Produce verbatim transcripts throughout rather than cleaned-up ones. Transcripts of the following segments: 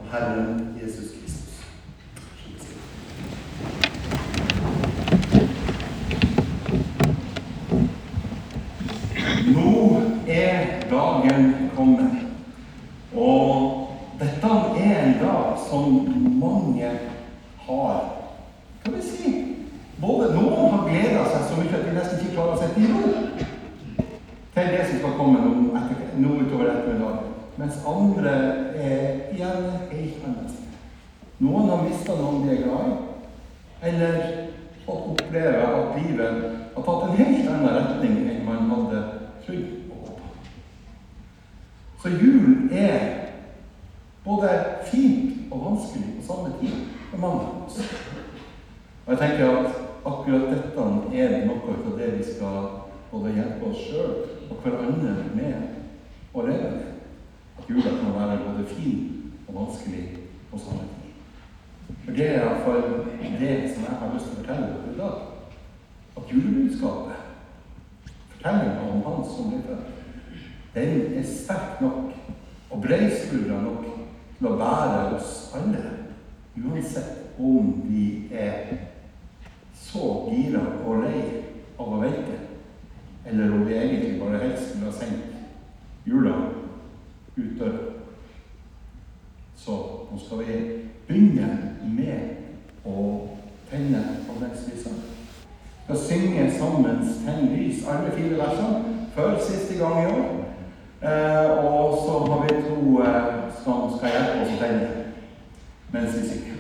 Herren Jesus Kristus. Nå er dagen kommet, og dette er en dag som mange har, kan vi si, både noen har gledet seg så mye at de nesten ikke klarer å sette i ro til det som skal komme nå, etter, nå utover ettermiddagen, mens andre er igjen helt annet. Noen har mistet noen de er glad i, eller fått oppleve at livet har tatt en helt annen retning enn man hadde trodd og håpet. Så jul er både fint og vanskelig på samme tid for mange av oss. Og jeg tenker at akkurat dette er noe av det vi skal både hjelpe oss selv og hverandre med å leve med. At jula kan være både fin og vanskelig på samme tid. For det er i hvert fall det som jeg har lyst til å fortelle dere i dag. At julebudskapet, fortellingen om han som ble født, den er sterk nok og breiskuldra nok til å bære oss alle, uansett om vi er så gira og lei av å vente, eller om vi egentlig bare helst skulle ha sendt jula utdør. Så nå skal vi begynne med å tenne adventslyset. Vi skal synge sammen Tenn lys, alle fire versene, før siste gang i år. Eh, og så har vi to eh, som skal hjelpe oss å tenne mens vi synger.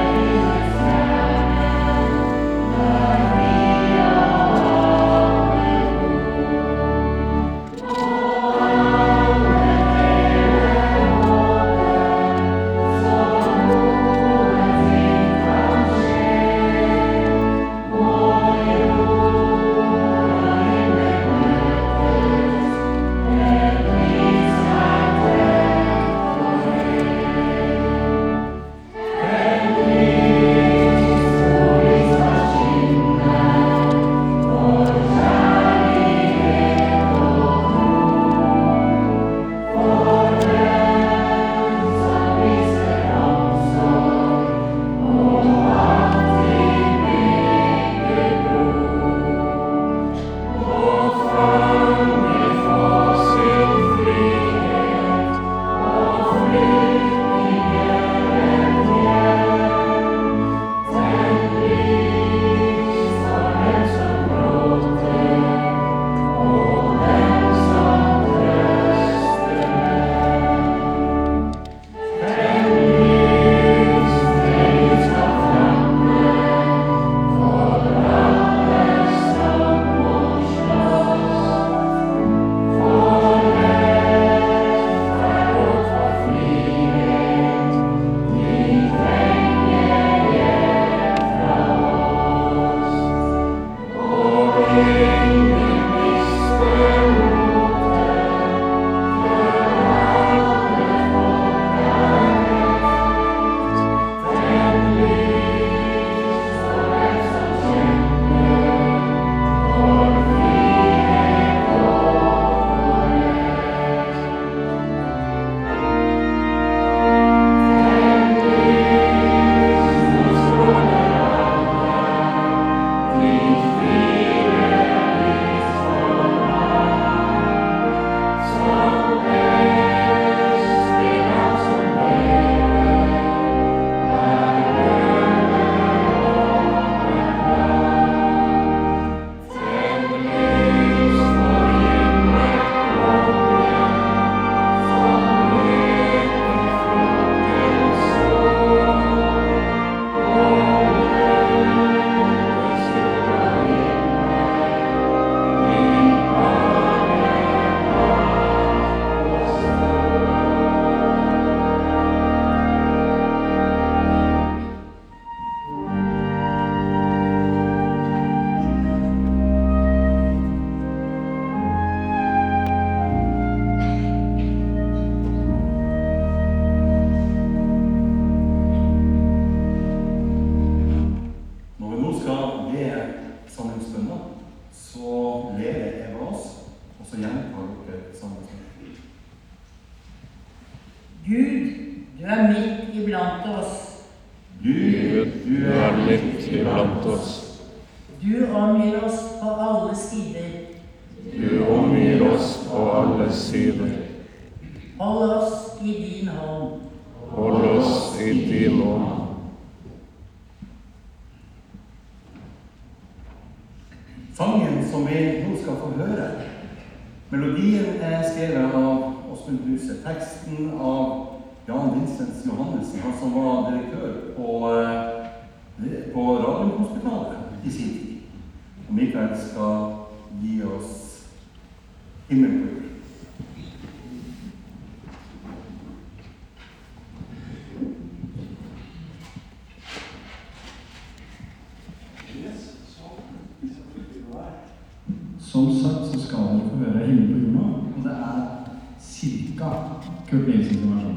Maria midt iblant oss. Gud, du er midt iblant oss. Du omgir oss på alle sider. Du omgir oss på alle sider. Hold oss i din hånd. Hold oss i din hånd. Sangen som vi nå skal få høre, melodien er skrevet av Åsmund Bruse, teksten av Jan Vincent Johannessen, han som var direktør på, eh, på Radiumhospitalet i sin tid. Og Mikael skal gi oss himmel på jord. Som sagt så skal dere få høre himmel på jorda, og det er cirka Kurt Nilsens versjon.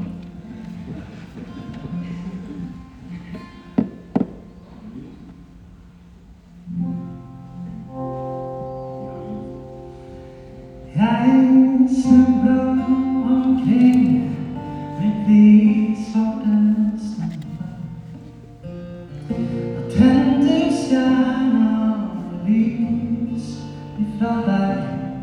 Jeg snubler omkring mitt livs svarte snabber og tenner stjerner og lys ifra deg.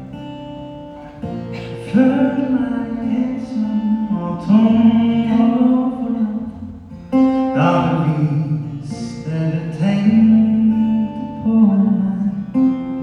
Føler meg ensom og tom og forlatt. Da du viste du tenkte på meg,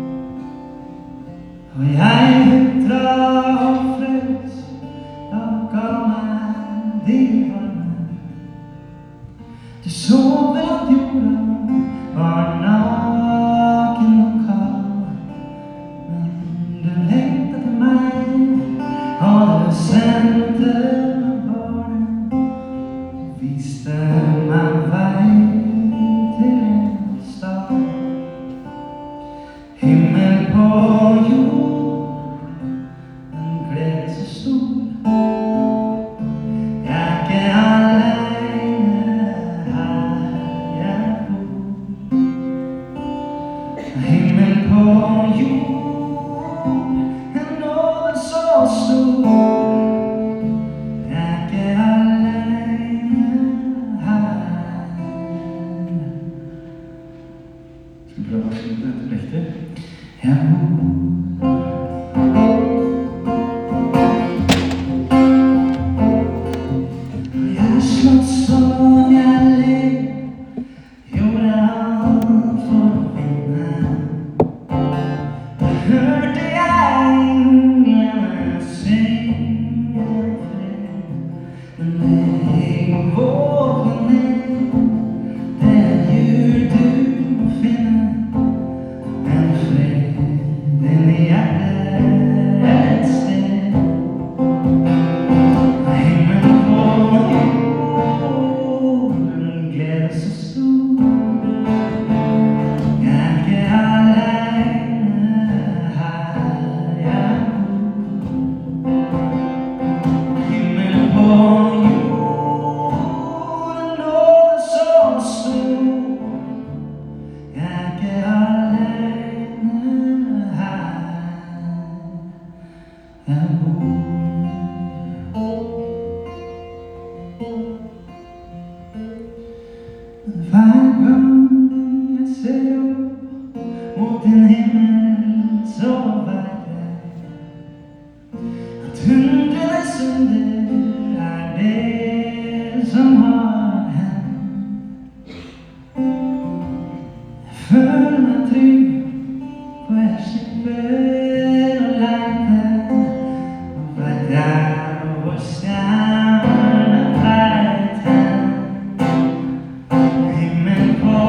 og jeg drar og frøs, da ga meg din arme. Du så vel at jorda var naken og kald, men du lengtet etter meg, og du sendte meg barnet, og viste meg vei til en stad. Himmel på jord, en glede så stor. Jeg er ikke alene her jeg bor. Himmel på jord, en nåde så stor. Jeg er ikke alene her. Skal vi prøve å synge dette riktig? Jeg bor. Jeg slåss som jeg lever, gjorde alt for å vinne. Da hørte jeg englene synge fred, men jeg våknet ned. Det er jul du må finne, en fred inni hjertet et sted. Himmel på jorden, glede så stor. Jeg er ikke alene her jeg bor. Himmel på jorden, nåde så stor. Jeg er ikke alene her jeg bor. Hver gang jeg ser opp mot en himmel, så vet jeg at hundrenes under er det som har hendt. Jeg føler meg trygg, for jeg slipper å leite, og vet jeg hvor stjernen pleier til. Himmel på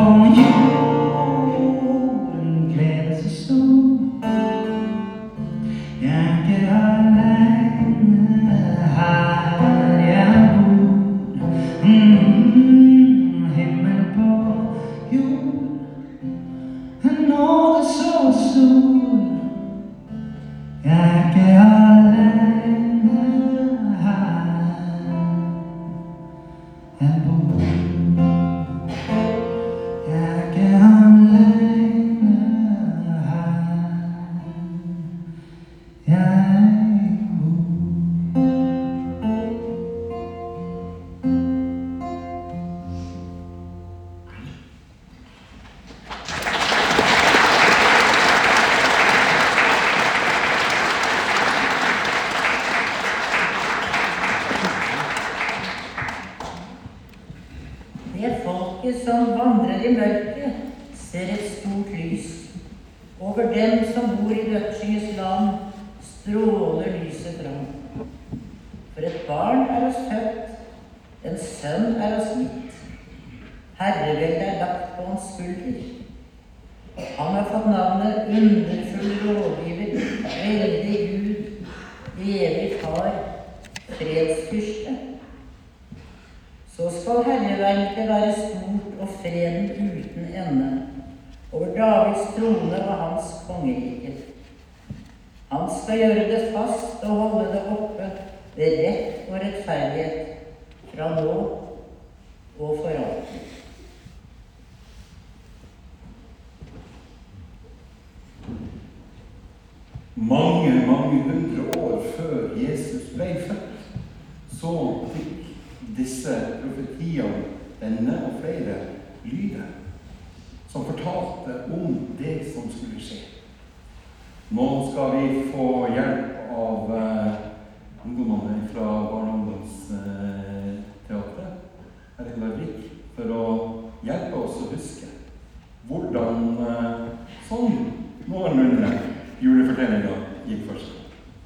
jorden, glede så stor. Jeg er ikke alene her jeg bor. Mm, himmel på jord, en nåde så stor. Jeg er ikke alene her jeg bor. Jeg er ikke alene her jeg bor. Det folket som vandrer i mørket, ser et stort lys. Over dem som bor i dødsskyggens land, stråler lyset fram. For et barn er oss født, en sønn er oss gitt. Herreveldet er lagt på hans skulder. Han har fått navnet underfull rådgiver, veldig Gud, evig far, fredsfyrste. Så skal herreveldet være stort og freden uten ende over Davids trone og hans kongerike. Han skal gjøre det fast og holde det oppe ved rett og rettferdighet fra nå og for alltid. Mange, mange hundre år før Jesus ble født, så fikk disse profetiene, denne og flere, lyder som fortalte om det som skulle skje. Nå skal vi få hjelp av uh, ungdommene fra Barne- og ungdomsteatret her i Larvik for å hjelpe oss å huske hvordan uh, sånn noenlunde julefortellinga gikk for seg.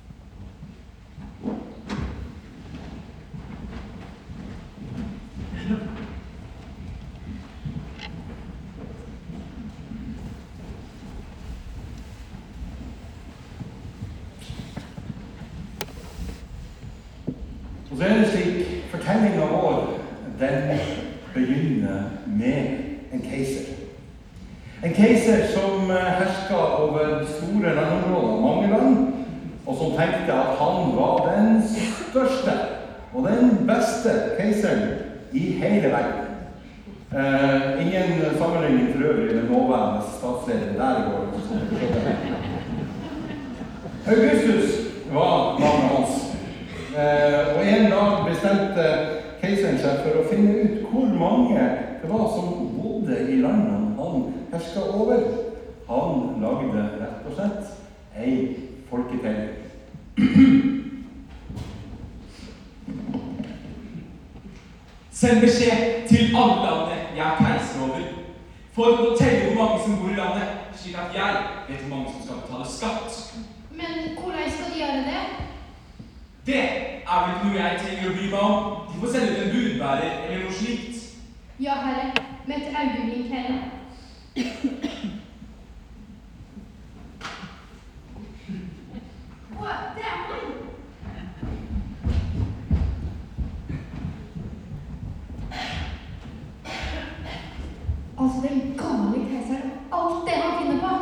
Og så er det slik, fortellinga vår, den begynner med en keiser. En keiser som herska over store landområder, mange land, og som tenkte at han var den største og den beste keiseren i hele verden. Eh, ingen sammenligning for øvrig med nåværende statsleder der går det. Augustus var navnet hans. Eh, og en dag bestemte keiseren seg for å finne ut hvor mange det var som bodde i landene han herska over. Han lagde rett og slett ei folketelling. Send beskjed til alle landene jeg er keiser over, for å telle hvor mange som bor i landet, slik at jeg vet hvor mange som skal betale skatt. Men hvordan skal de gjøre det? Det er vel ikke noe jeg trenger å bry meg om. De får sende ut en budbærer eller noe slikt. Ja, herre, med et øyeblikk henne. Å, det er han! Altså, den gale keiseren, alt det han finner på.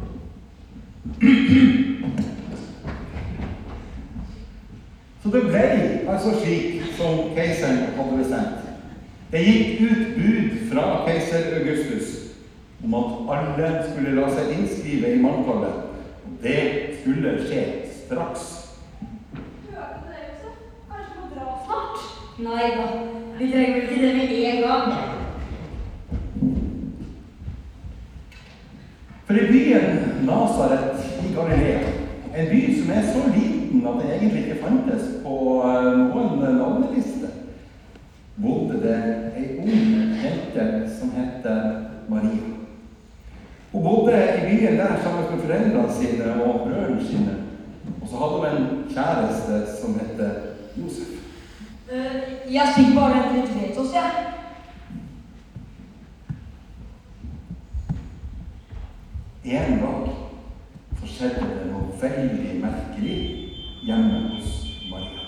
Så det ble altså slik som keiseren hadde bestemt. Det gikk ut bud fra keiser Augustus om at alle skulle la seg innskrive i manntallet, og det skulle skje straks. Hørte du det også? Kanskje må dra snart? Nei da, vi trenger ikke det med en gang. For i byen Nazaret i Galilea, en by som er så liten at det egentlig ikke fantes på noen navneliste, bodde det ei ung jente som heter Maria. Hun bodde i byen der sammen med foreldrene sine og brødrene sine, og så hadde hun en kjæreste som heter Josef. Uh, jeg stikker bare vent litt ved oss, ja. En dag så skjedde det noe veldig merkelig hjemme hos Maria.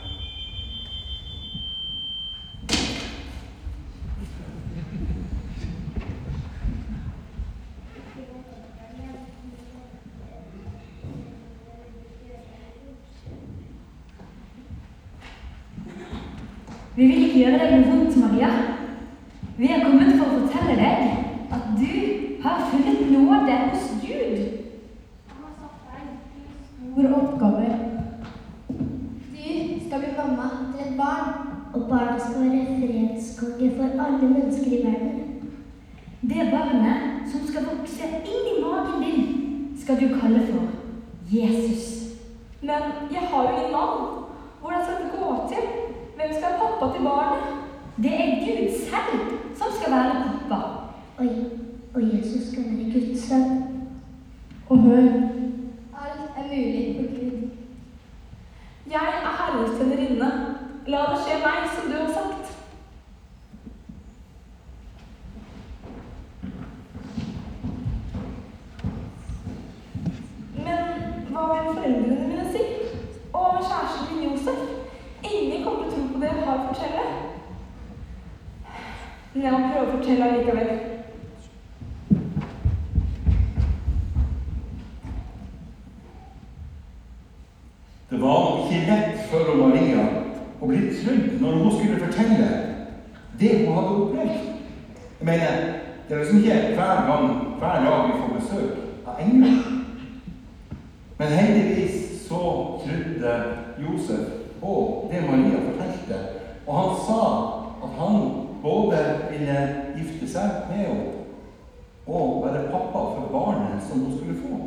Vi vil ikke gjøre deg noe vondt, Maria. Vi er kommet for å fortelle deg at du har funnet nåde hos Gud. Han har satt deg i Vår oppgave. Du skal bli mamma til et barn. Og barnet skal være fredskonge for alle mennesker i verden. Det barnet som skal vokse inn i magen din, skal du kalle for Jesus. Men jeg har jo ingen navn. Hvordan skal det gå til? Hvem skal være pappa til barnet? Det er Gud selv som skal være sønn. Og hør, Alt er mulig for Gud. Jeg er Herrens tjenerinne. La det skje meg som du har sagt. Men hva vil foreldrene mine si? Og med kjæresten min Josef? Ingen kommer til å tro på det jeg har å fortelle. Men jeg må prøve å fortelle allikevel. Det var ikke lett for Maria å bli trodd når hun skulle fortelle det hun hadde opplevd. Jeg mener, det er liksom ikke hver gang, hver dag vi får besøk av engler. Men heldigvis så trodde Josef på det Maria fortalte, og han sa at han både ville gifte seg med henne og være pappa for barnet som hun skulle få.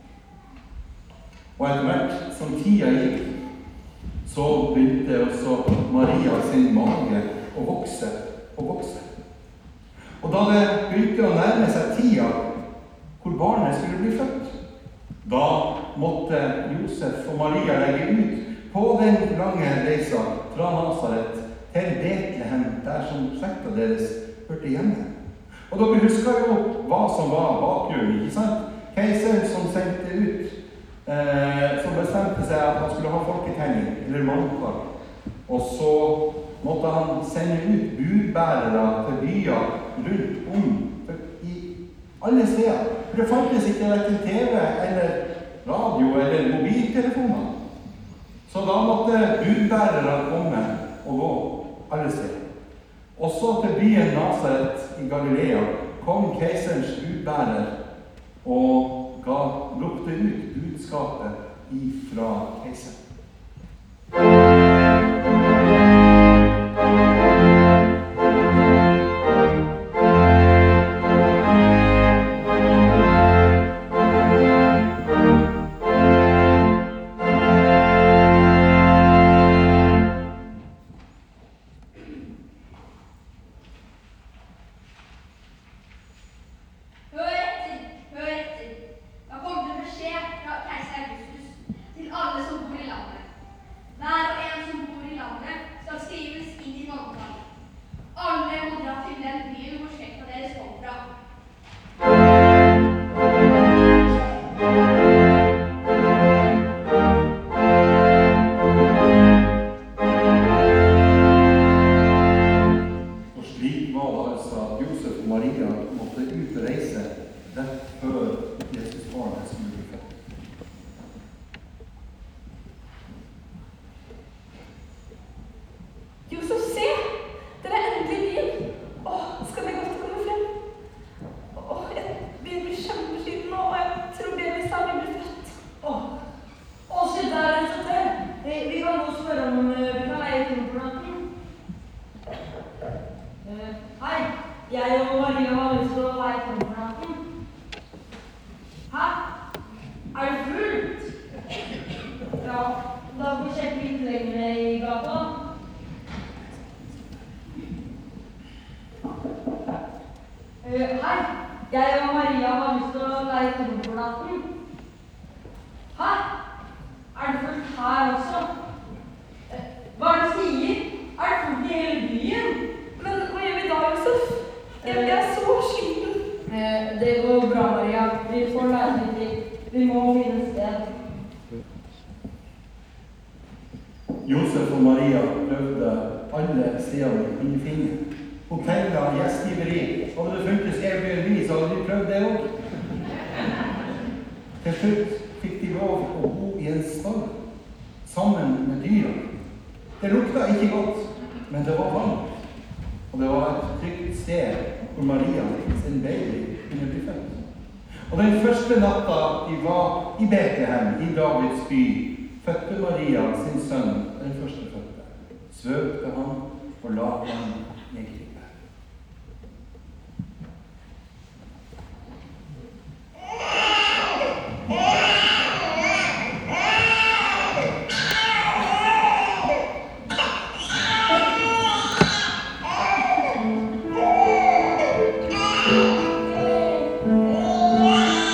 Og etter hvert som tida gikk, så begynte også Maria sin mage å vokse og vokse. Og da det begynte å nærme seg tida hvor barnet skulle bli født, da måtte Josef og Maria legge ut på den lange reisa fra Nazaret til Betlehem, der som slekta deres hørte hjemme. Og dere husker jo hva som var bakgrunnen, ikke sant? Keiseren som sendte ut Eh, som bestemte seg at han skulle ha folketelling, eller mannkall. Og så måtte han sende ut budbærere til byer rundt om i alle steder. For det fantes ikke hverken T V eller radio eller mobiltelefoner. Så da måtte budbærere komme og gå alle steder. Også til byen Nazaret i Galilea kom keiserens budbærer og ga ropte ut budskapet ifra keiseren. Josef og Maria prøvde alle steder de kunne finne. Hoteller, gjestgiveri. Hadde det funtes Airbnb, så hadde de prøvd det også. Til slutt fikk de lov å bo i en stall, sammen med dyra. Det lukta ikke godt, men det var varmt. Og det var et trygt sted hvor Maria sin baby kunne bli født. Og den første natta de var i Betlehem, i Davids by, fødte Maria sin sønn, den første fødte. Svøpte han og la ham i en krippe. Thank you.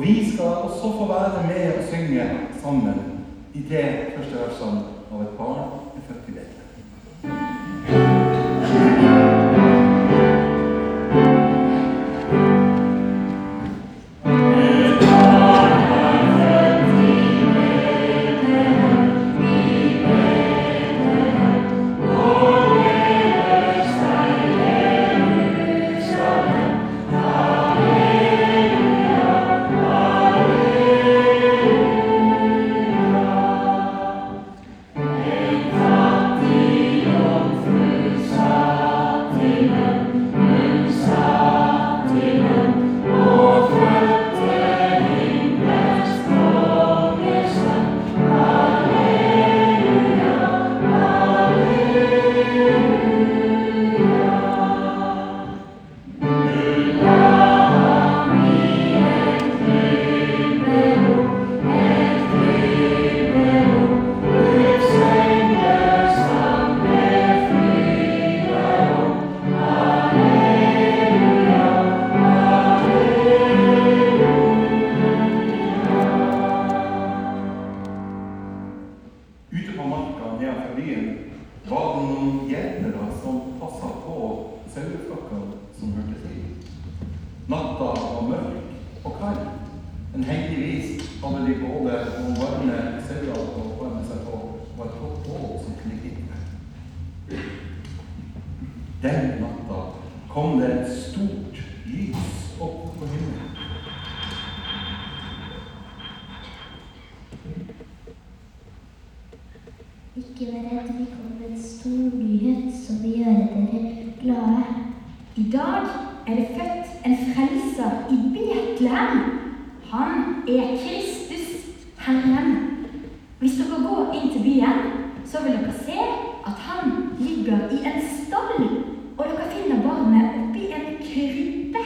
vi skal også få være med og synge sammen de tre første versene av et barn er født i Betlehem. Den natta kom det et stort lys opp på himmelen. Ikke vær redd, vi kommer med en stor nyhet som vil gjøre dere glade. I dag er det født en frelser i Betlehem. Han er Kristus, Herren. Hvis dere går inn til byen, så vil dere se at han ligger i en stall, og dere finner barnet oppi en krybbe.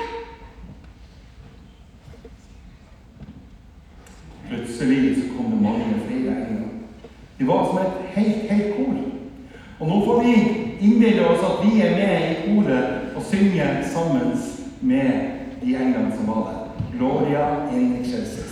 Plutselig så kom det mange flere engler. De var som et helt, helt kor. Og nå får vi innbille oss at vi er med i koret og synger sammen med de englene som var der. Gloria in excelsis.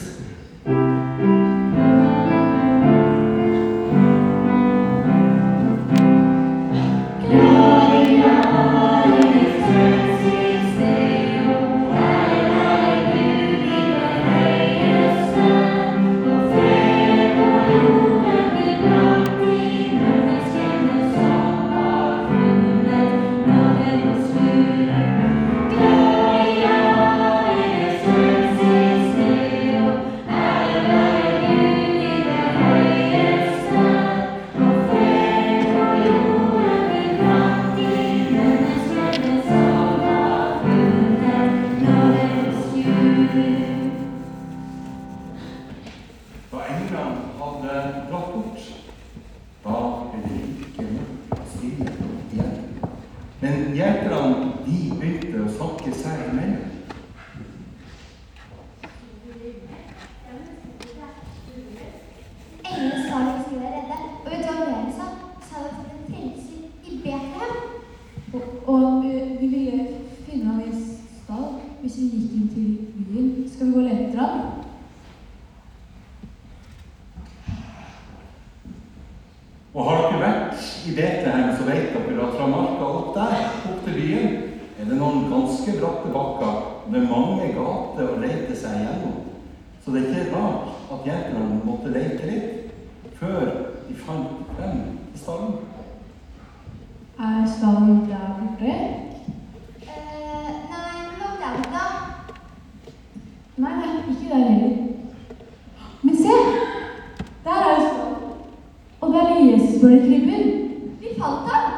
Og har dere vært i Betlehem, så vet dere at fra marka opp der, opp til byen, er det noen ganske bratte bakker med mange gater å lete seg gjennom. Så det er ikke rart at jentene måtte lete litt før de fant frem i stallen. Er stallen der borte? Eh, nei, men der borte. Nei, nei, ikke der heller. Men se! Der er det stallen. Og der er Jesus på den krybben. Vi fant ham.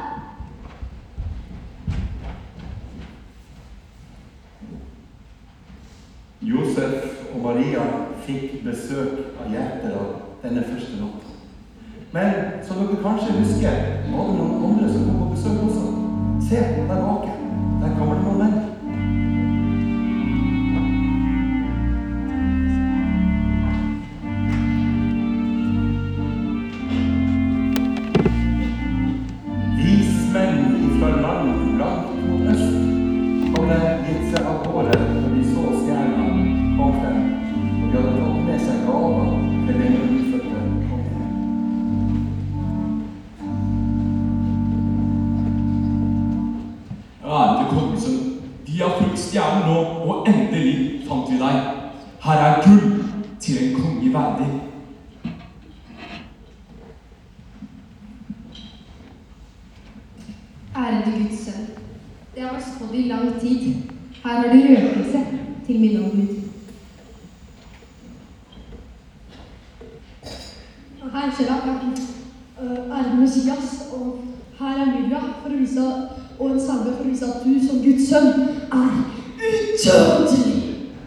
Josef og Maria fikk besøk av gjettere denne første natta. Men som dere kanskje husker, var det noen andre som kom på besøk også. Se, der bak. Der kommer det noen menn. stjernen nå, og endelig fant vi deg. Her er gull til en konge verdig. Ærede Guds sønn, det har vært spådd i lang tid. Her har du røkelse til min ombud. Og her skjer det uh, ærede Messias, og her er Myrja for å vise, og en salve for å vise at du som Guds sønn er utødelig.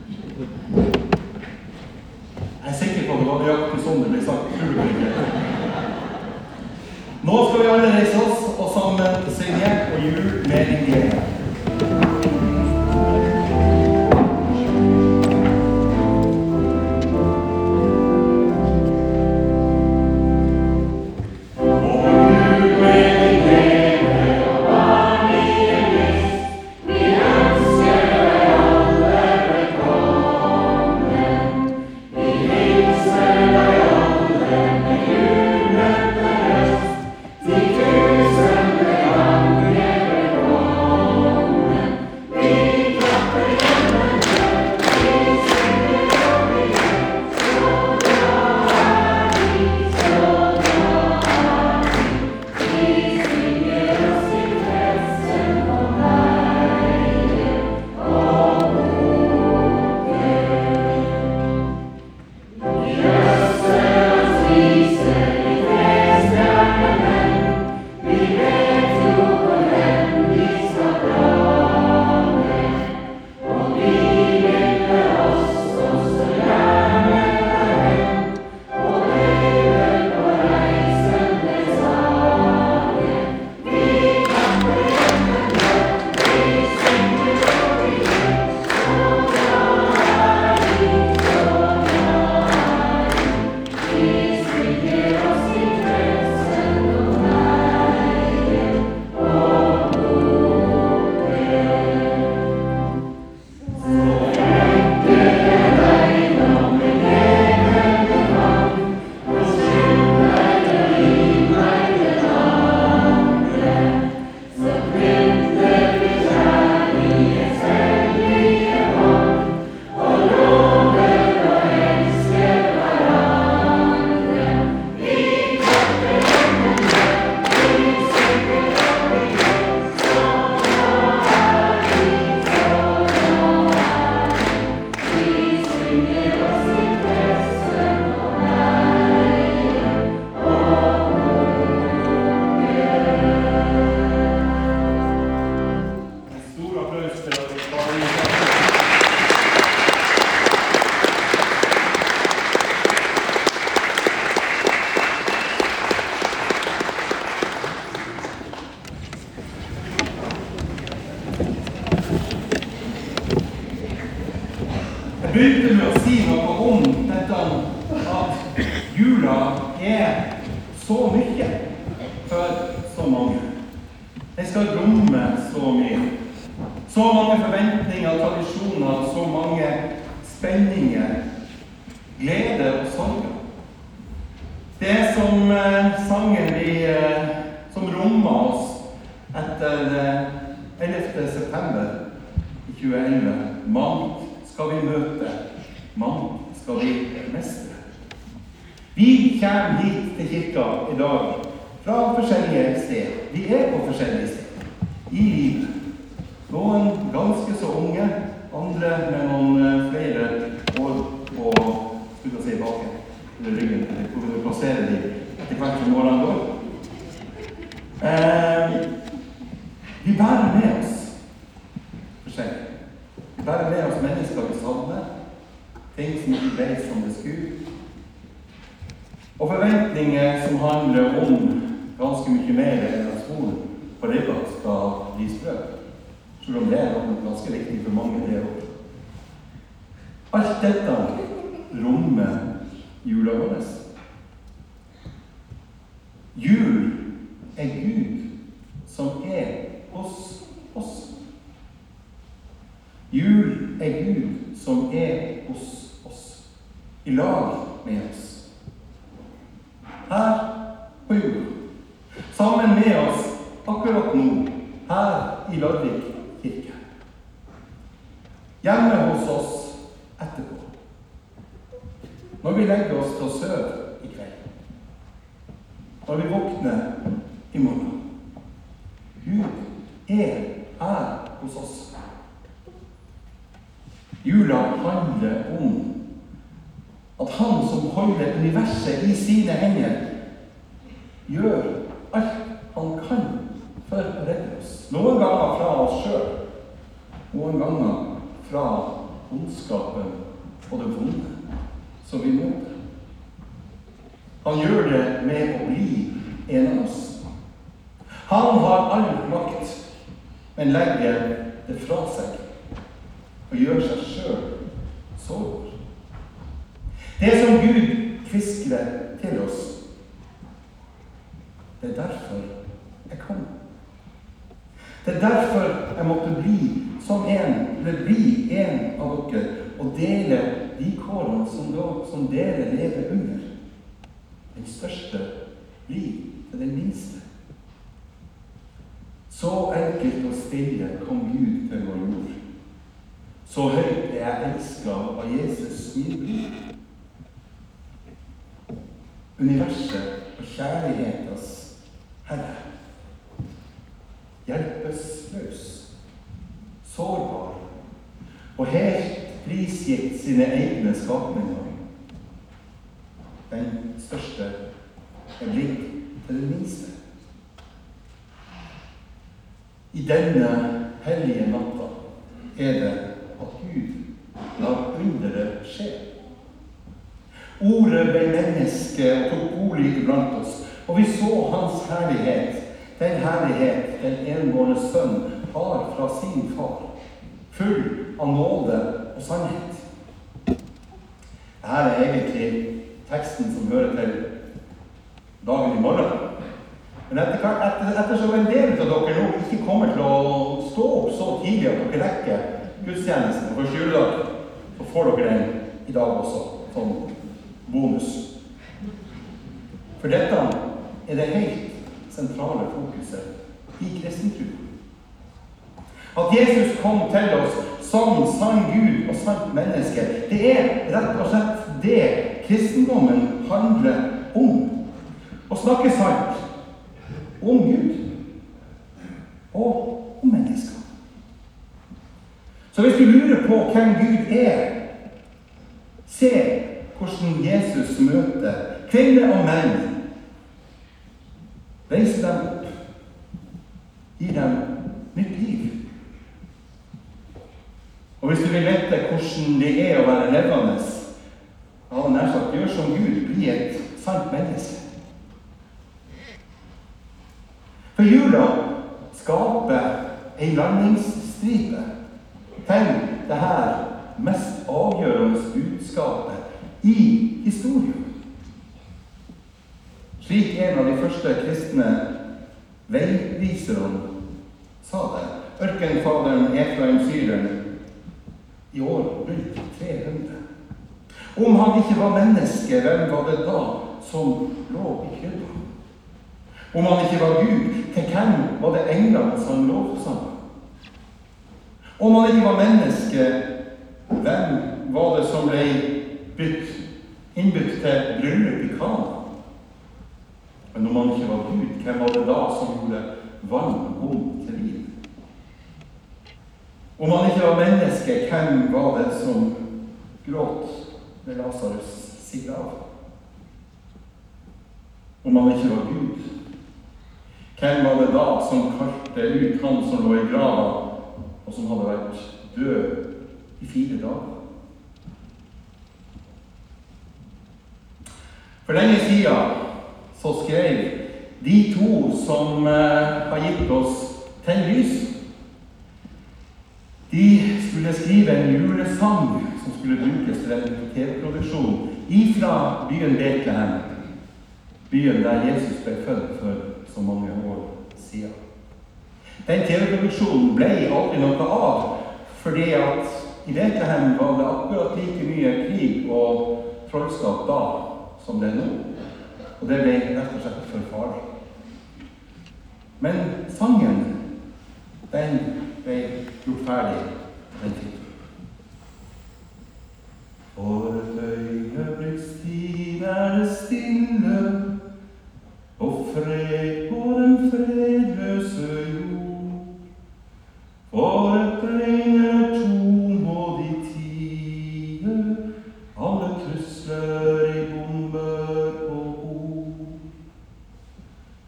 Jeg er sikker på at det var nøyaktig sånn det ble sagt. Tror du ikke? Nå skal vi alle reise oss og sammen synge og jul med din glede. Jeg begynte med å si noe om dette at jula er så mye for så mange. Den skal romme så mye. Så mange forventninger, tradisjoner, så mange spenninger, glede og sorger. Det er som eh, sangen vi, eh, som rommer oss etter eh, ellevte september i tjue elleve. Mangt skal vi møte, mangt skal vi mestre. Vi kommer hit til kirka i dag fra forskjellige steder. Vi er på forskjellige steder i livet. Noen ganske så unge, andre med noen flere år på, skulle jeg si, baken, eller ryggen, eller hvor vi plasserer de etter hvert som årene går. Eh, vi bærer med oss forskjellig. Vi bærer med oss mennesker vi savner, ting som ikke ble som det skulle, og forventninger som handler om ganske mye mer enn at skolen på ribba skal bli sprø. Selv om det er noe ganske viktig for mange det også. Alt dette rommer jula vår. Jul er Gud som er hos oss. Jul er Gud som er hos oss, i lag med oss. Her på jula, sammen med oss akkurat nå, her i Larvik kirke. hjemme hos oss etterpå. Når vi legger oss til å sove i kveld. Når vi våkner i morgen. Gud er her hos oss. Jula handler om at han som holder universet i sine hender, gjør alt han kan for å redde oss. Noen ganger fra oss selv, noen ganger fra ondskapen og det vonde som vi møter. Han gjør det med å bli en av oss. Han har all makt, men legger det fra seg og gjør seg selv sårbar. Det som Gud kviskrer til oss, det er derfor jeg kom. Det er derfor jeg måtte bli som en, eller bli en av dere, og dele de kårene som, som dere lever under. Den største blir til den minste. Så enkelt og stille kom Gud til vår jord. Så høyt er jeg elsket av Jesus min bror. Universet og kjærlighetens Herre. Hjelpeløs, sårbar og helt prisgitt sine egne skapninger. Den største er blitt til den minste. I denne hellige natta er det at Gud lar underet skje. Ordet ble menneske og tok bolig iblant oss, og vi så hans herlighet, den herlighet den enbårne sønn har fra sin far, full av nåde og sannhet. Dette er egentlig teksten som hører til dagen i morgen. Men etter, etter, ettersom en del av dere nå ikke kommer til å stå opp så tidlig at dere rekker gudstjenesten på første juledag, så får dere den i dag også, som bonus. For dette er det helt sentrale fokuset i kristentro. At Jesus kom til oss som sann Gud og sant menneske, det er rett og slett det kristendommen handler om. Å snakke sant om Gud og om mennesker. Så hvis du lurer på hvem Gud er, se hvordan Jesus møter kvinner og menn. Reiser dem opp, gir dem nytt liv. Og hvis du vil vite hvordan det er å være levende, ja, nær sagt, gjør som Gud, bli et sant menneske. For jula skaper en landingsstripe til det her mest avgjørende budskapet i historien. Slik en av de første kristne veiviserne sa det. Ørkenfaderen Efraim Syreren i år rundt tre hundre. Om han ikke var menneske, hvem var det da som lå i krybba? Om han ikke var Gud, til hvem var det englene som lovsang? Om han ikke var menneske, hvem var det som ble bytt, innbytt til bryllup i Kana? Men om han ikke var Gud, hvem var det da som gjorde vann om til vin? Om han ikke var menneske, hvem var det som gråt ved Lazarus sin grav? Om han ikke var Gud, hvem var det da som kalte ut han som lå i grava, og som hadde vært død i fire dager? For lenge siden så skrev de to som uh, har gitt oss tennlys. De skulle skrive en julesang som skulle brukes til en T V-produksjon ifra byen Betlehem, byen der Jesus ble født for så mange år siden. Den T V-produksjonen ble aldri noe av, fordi at i Betlehem var det akkurat like mye krig og trollskap da som det er nå. Og det ble rett og slett for farlig. Men sangen, den ble gjort ferdig den tiden.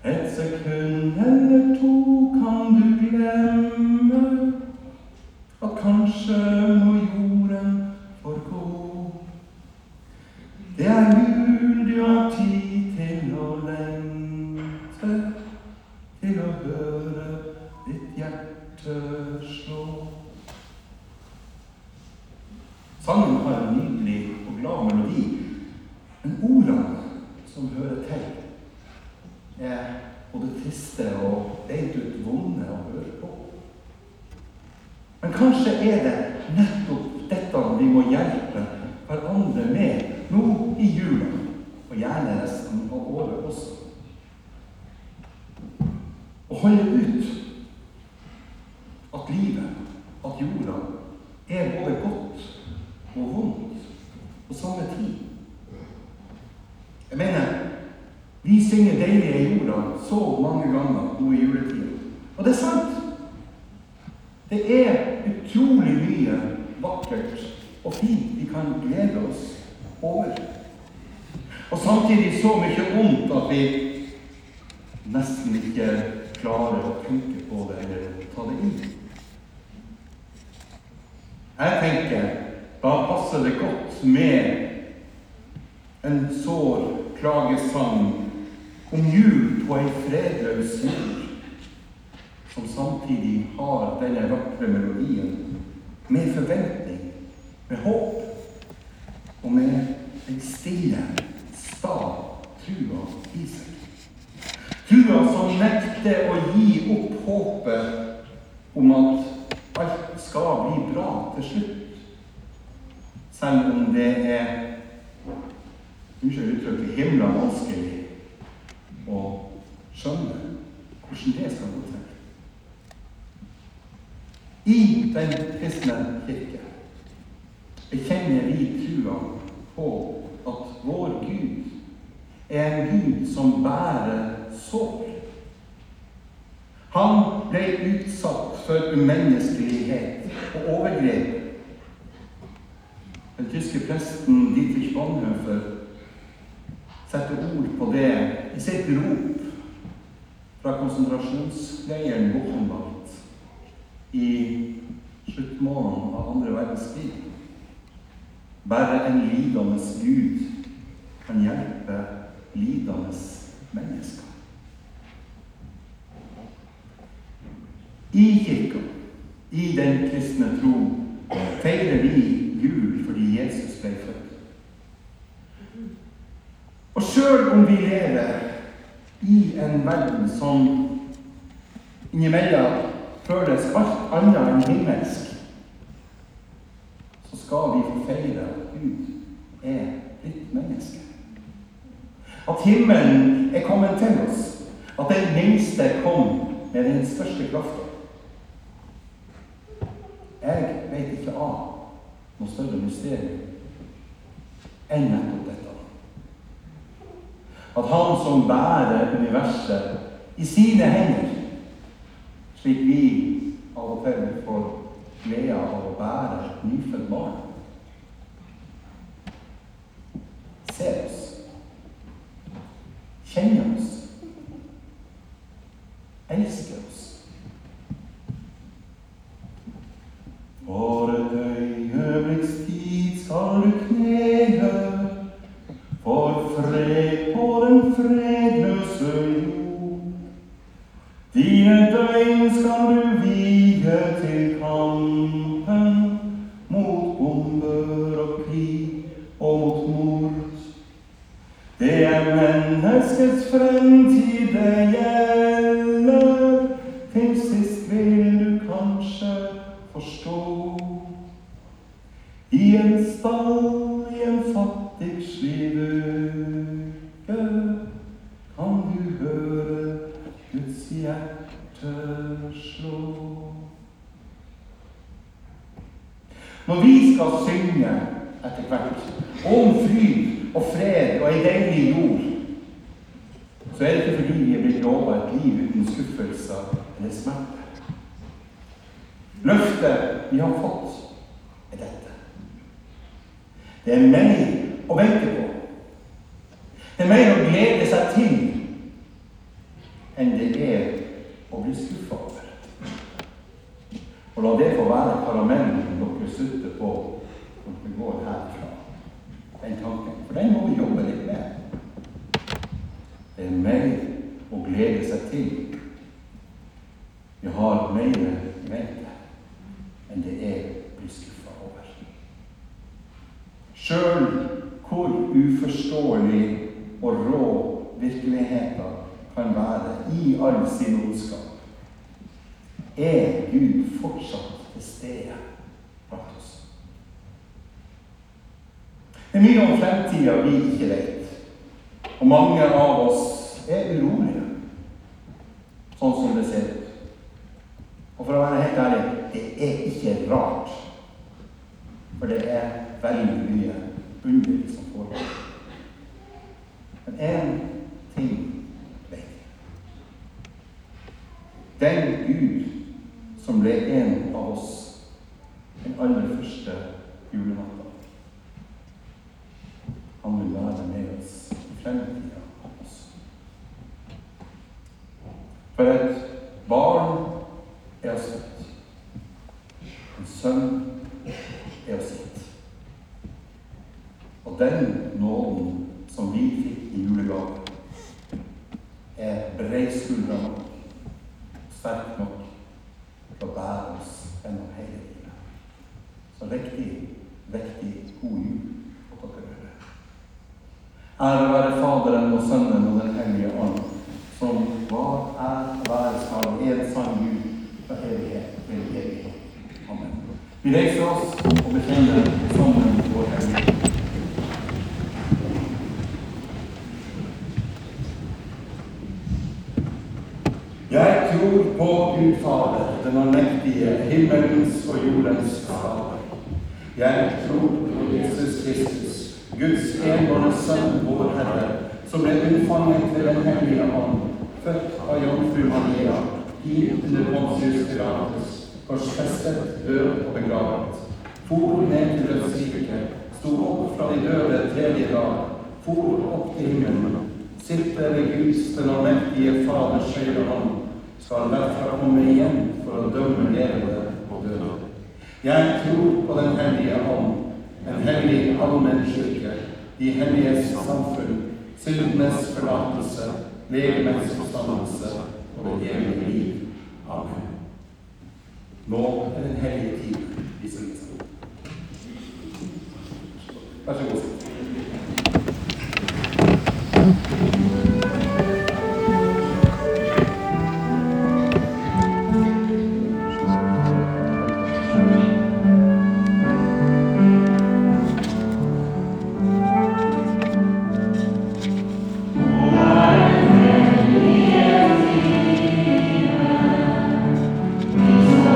Et sekund eller to kan du glemme at kanskje må jorden forgå. Det er jul du har tid til å lengte, til å høre ditt hjerte slå. Sangen har en nydelig og glad melodi, men ordene som hører til er både triste og rent ut vonde å høre på. Men kanskje er det nettopp dette vi må hjelpe hverandre med nå i jula, og gjerne resten av året også. Å holde ut at livet, at jorda, er både godt og vondt på samme tid. Jeg mener, vi synger deilige jorda så mange ganger nå i juletiden. Og det er sant. Det er utrolig mye vakkert og fint vi kan glede oss over. Og samtidig så mye ondt at vi nesten ikke klarer å tenke på det eller ta det inn. Jeg tenker, da passer det godt med en sår klagesang om jul på en fredløs jord, som samtidig har denne vakre melodien med forventning, med håp og med en stille, sta trua i seg. Trua som nekter å gi opp håpet om at alt skal bli bra til slutt, selv om det er unnskyld uttrykket himla vanskelig å skjønne hvordan det skal gå til. I den kristne kirke bekjenner vi trua på at vår Gud er en Gud som bærer sår. Han ble utsatt for umenneskelighet og overgrep. Den tyske presten Dietrich Bonhoeffer setter ord på det i sitt rop fra konsentrasjonsleiren Buchenwald i sluttmåneden av andre verdenskrig. Bare en lidende Gud kan hjelpe lidende mennesker. I kirka, i den kristne tro, feirer vi jul fordi Jesus ble født. Og selv om vi lever i en verden som innimellom føles alt annet enn himmelsk, så skal vi få feire at Gud er blitt menneske. At himmelen er kommet til oss, at den minste kom med den største kraften. Jeg vet ikke av noe større mysterium enn nettopp dette. At han som bærer universet i sine hender, slik vi av og til får glede av å bære et nyfødt barn, ser oss, kjenner oss, elsker oss. For et øyeblikks tid skal du knele for fred på den fredløse jord. Dine døgn skal du vie til kampen mot bomber og krig og mot mord. Det er menneskets fremtid det gjelder, til sist vil du kanskje forstå. I en stall, i en fattigslig uke, kan du høre Guds hjerte slå. Når vi skal synge etter hvert om fryd og fred og en deilig jord, så er det ikke fordi vi er blitt lovet et liv uten skuffelser eller smerte. Løftet vi har fått er dette. Det er mer å vente på. Det er mer å glede seg til. enn det er å bli skuffet over. Og la det få være karamellen dere slutter på når dere går herfra. Den tanken. For den må vi jobbe litt med. Det er mer å glede seg til. Vi har mer i vente enn det er å bli skuffet over. Selv hvor uforståelig og rå virkeligheten kan være i all sin ondskap, er Gud fortsatt til stede blant oss. Det er mye om fremtiden vi ikke vet, og mange av oss er urolige, sånn som det ser ut. Og for å være helt ærlig, det er ikke rart, for det er veldig mye underlig som foregår. Men en ting vet jeg. Den Gud som ble en av oss den aller første julenatta, han vil være med oss i fremtiden også. For et barn er oss født. En sønn er oss gitt. Og den nåden som vi fikk i julegave, er breiskuldra nok, sterk nok til å bære oss gjennom hele livet. Så riktig, riktig god jul på dere. Ære være Faderen og Sønnen og den hellige ånd, som var, er og være skal en sann Gud fra evighet til evighet. Amen. Vi reiser oss og bekjenner sammen vår hellige. Jeg tror på Gud Fader, den allmektige, himmelens og jordens Fader. Jeg tror på Jesus Kristus, Guds enbårne Sønn, vår Herre, som ble unnfanget ved den hellige ånd, født av jomfru Maria, gitt under Pontius Pilatus, korsfestet, død og begravet, for ned til dødsriket, sto opp fra de døde tredje dag, for opp til himmelen, sitter ved Guds den allmektige Faders høyre hånd, skal derfra komme igjen for å dømme levende og døde. Jeg tror på den hellige ånd, en hellig allmenn kirke, de helliges samfunn, syndenes forlatelse, legemets forstandelse og det evige liv. Amen. Nå er den hellige tid vi skal stå. Vær så god.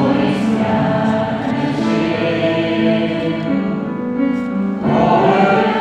Amen.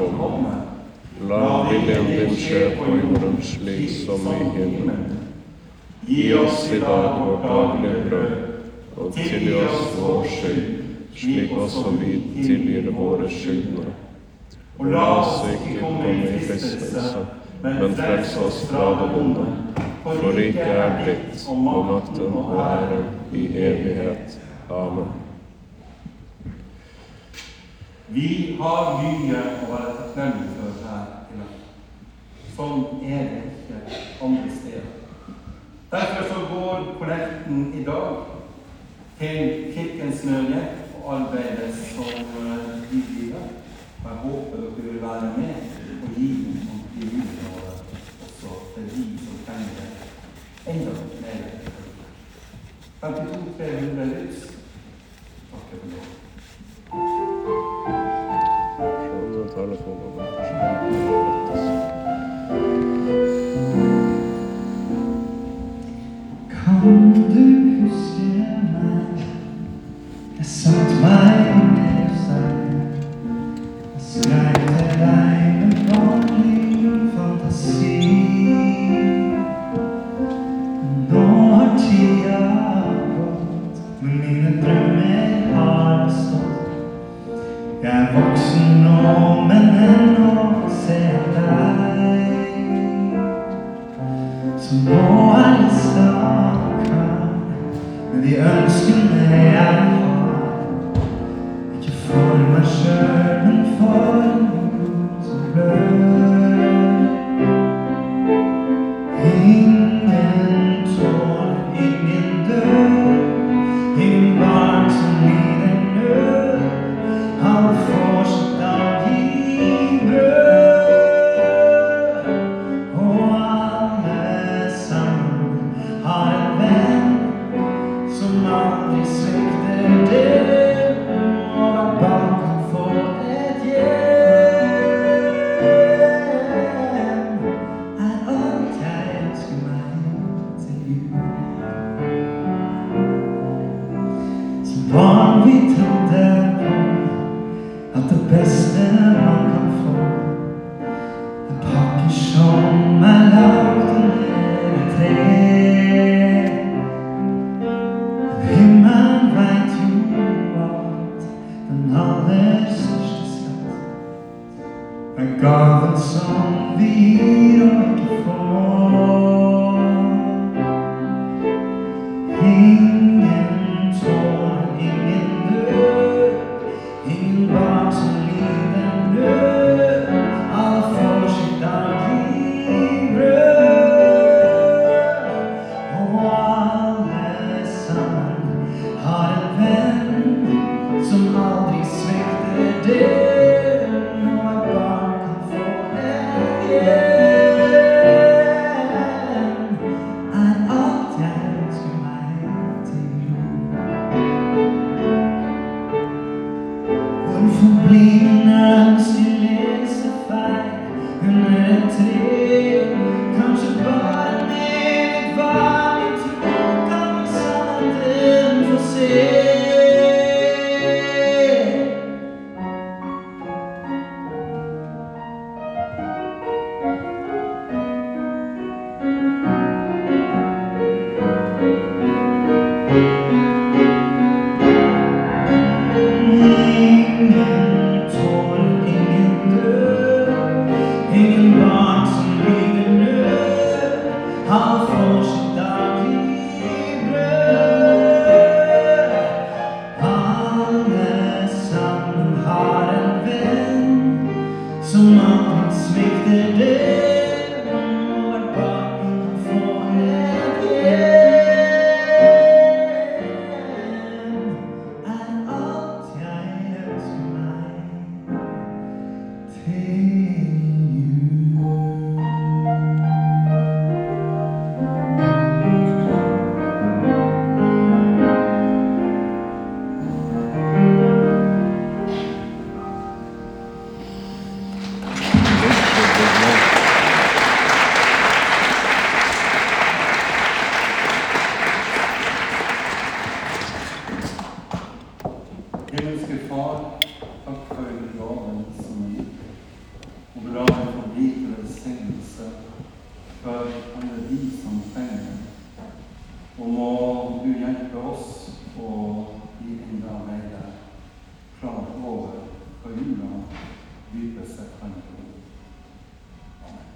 komme. La viljen din skje på jorden slik som i himmelen. Gi oss i dag vårt daglige brød, og tilgi oss vår skyld, slik også vi tilgir våre skyldnere. Og la oss ikke komme i fristelse, men frels oss fra det onde. For riket er ditt, og makten og æren i evighet. Amen. Vi har mye å være takknemlige for her i landet. Sånn er det ikke andre steder. Derfor så går kollekten i dag til Kirkens Nødhjelp og arbeidet som de driver. Jeg håper dere vil være med og gi dem som blir utgave også til de som trenger det enda mer. femtito tre hundre lys. Takk for det. Sånn telefonen var Kan du huske meg? Jeg satt meg ned hos deg. Jeg skrev til deg med vanlig fantasi. Nå har tida gått, men mine drømmer har bestått. Jeg er voksen nå, men ennå ser jeg deg. Så nå er lista klar med de ønskene jeg har. Ikke for meg selv, men for noen som blør. Ingen tår, ingen dør. Ingen barn som lider nød. Alle får sitt daglige brød. Og alle sammen har en venn som aldri svikter dem, og hver barn kan få et hjem. Er alt jeg ønsker meg til jul. Som barn vi trodde på at det beste man kan få er pakker som er lagd under et tre. Himmelen vet jo at den aller største skatt er gaven som vi gir og ikke får. Ingen tår, ingen dør. Ingen barn som lider nød. Alle får sitt daglige brød. Og alle sammen har en venn som aldri svikter dem, og hver barn kan få et hjem. Er alt jeg ønsker meg til jul. Hvorfor blir min ønske lese feil under et tre? Kanskje bare med litt vanlig tro kan sannheten få se. Ingen tår, ingen dør. Ingen barn som lider nød. Alle får sitt daglige brød. Alle sammen har en venn som aldri svikter dem, og hvert barn kan få et hjem. Er alt jeg ønsker meg til jul. Thank you. la den få bli til velsignelse for alle de som trenger den. Og må du hjelpe oss å bli enda mer klar over hva jula dypest sett handler om. Amen.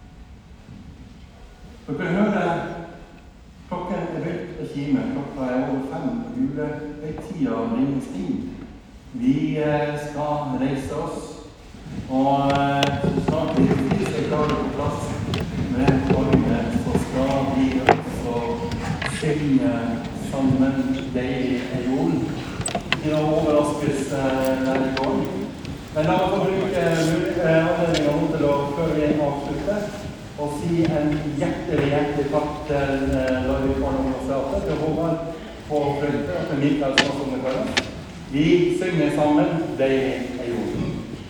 Dere hører, klokken er begynt å kime, klokka er over fem, og julehøytida ringes inn. Vi skal reise oss, og så snart vi er klare på plass med orgelet, så skal vi også synge sammen deilig er jorden. Ikke noe overraskelse der det går. Men la meg få bruke anledningen til å før vi avslutter, og si en hjertelig, hjertelig takk til Larvik Barne- og Ungdomsteater, til Håvard på fløyte og til Mikael som har sunget for oss. Vi synger sammen deilig er jorden.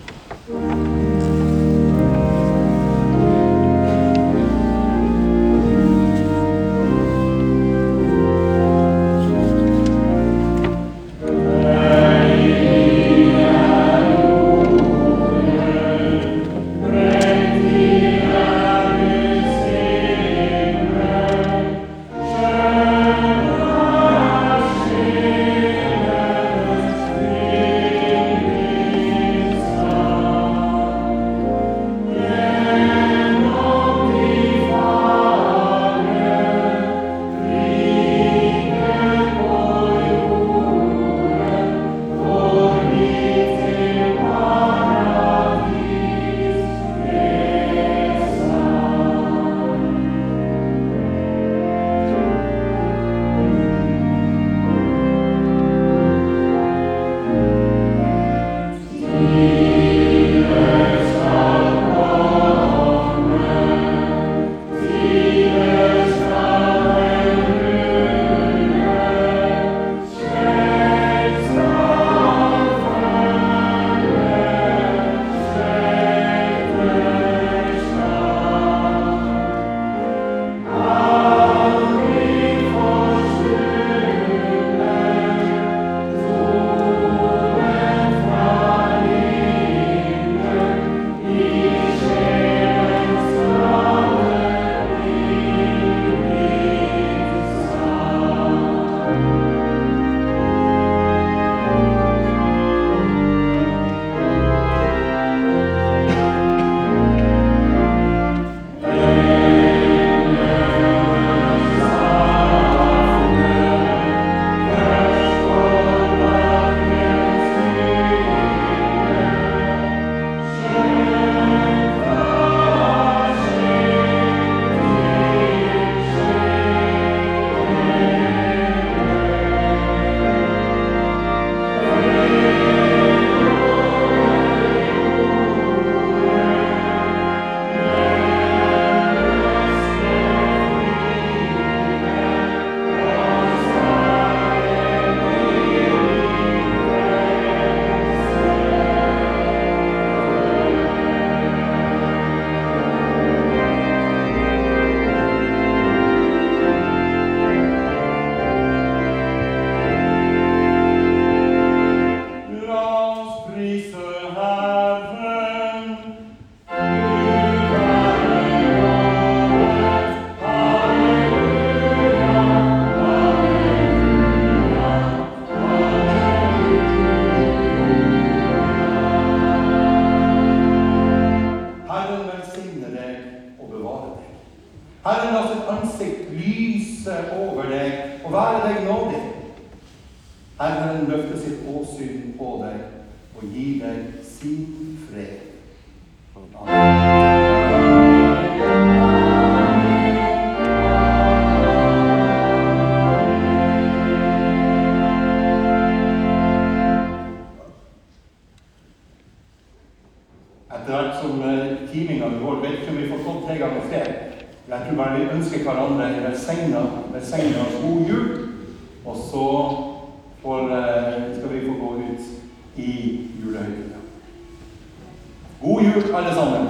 Herren løfter sitt åsyn på deg og gir deg sin fred. Etter hvert som timingen går, vet ikke om vi får fått tre ganger fred. Jeg tror bare vi ønsker hverandre velsigna god jul, og så får, skal vi få gå ut i julehøytida. God jul, alle sammen!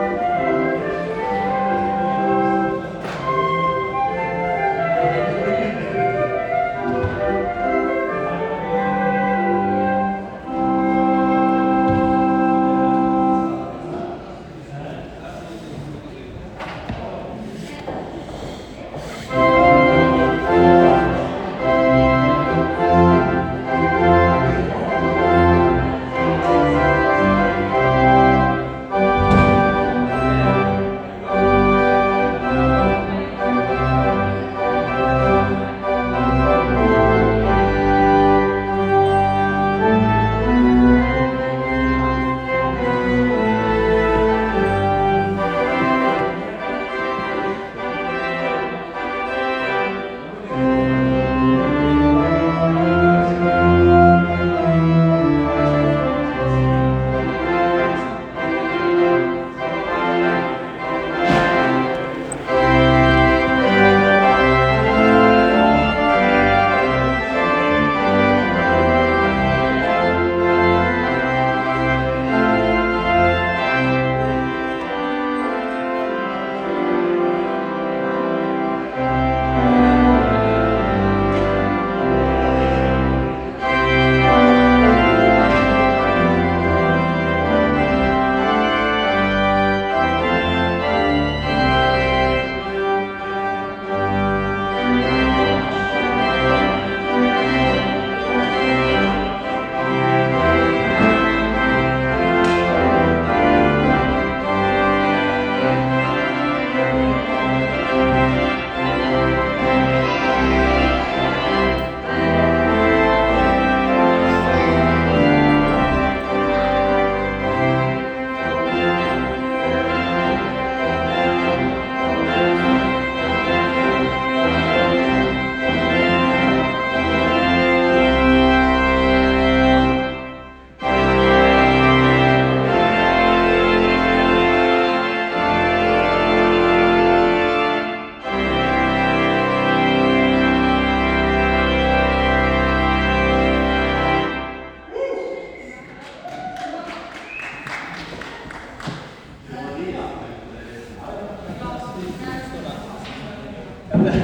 Det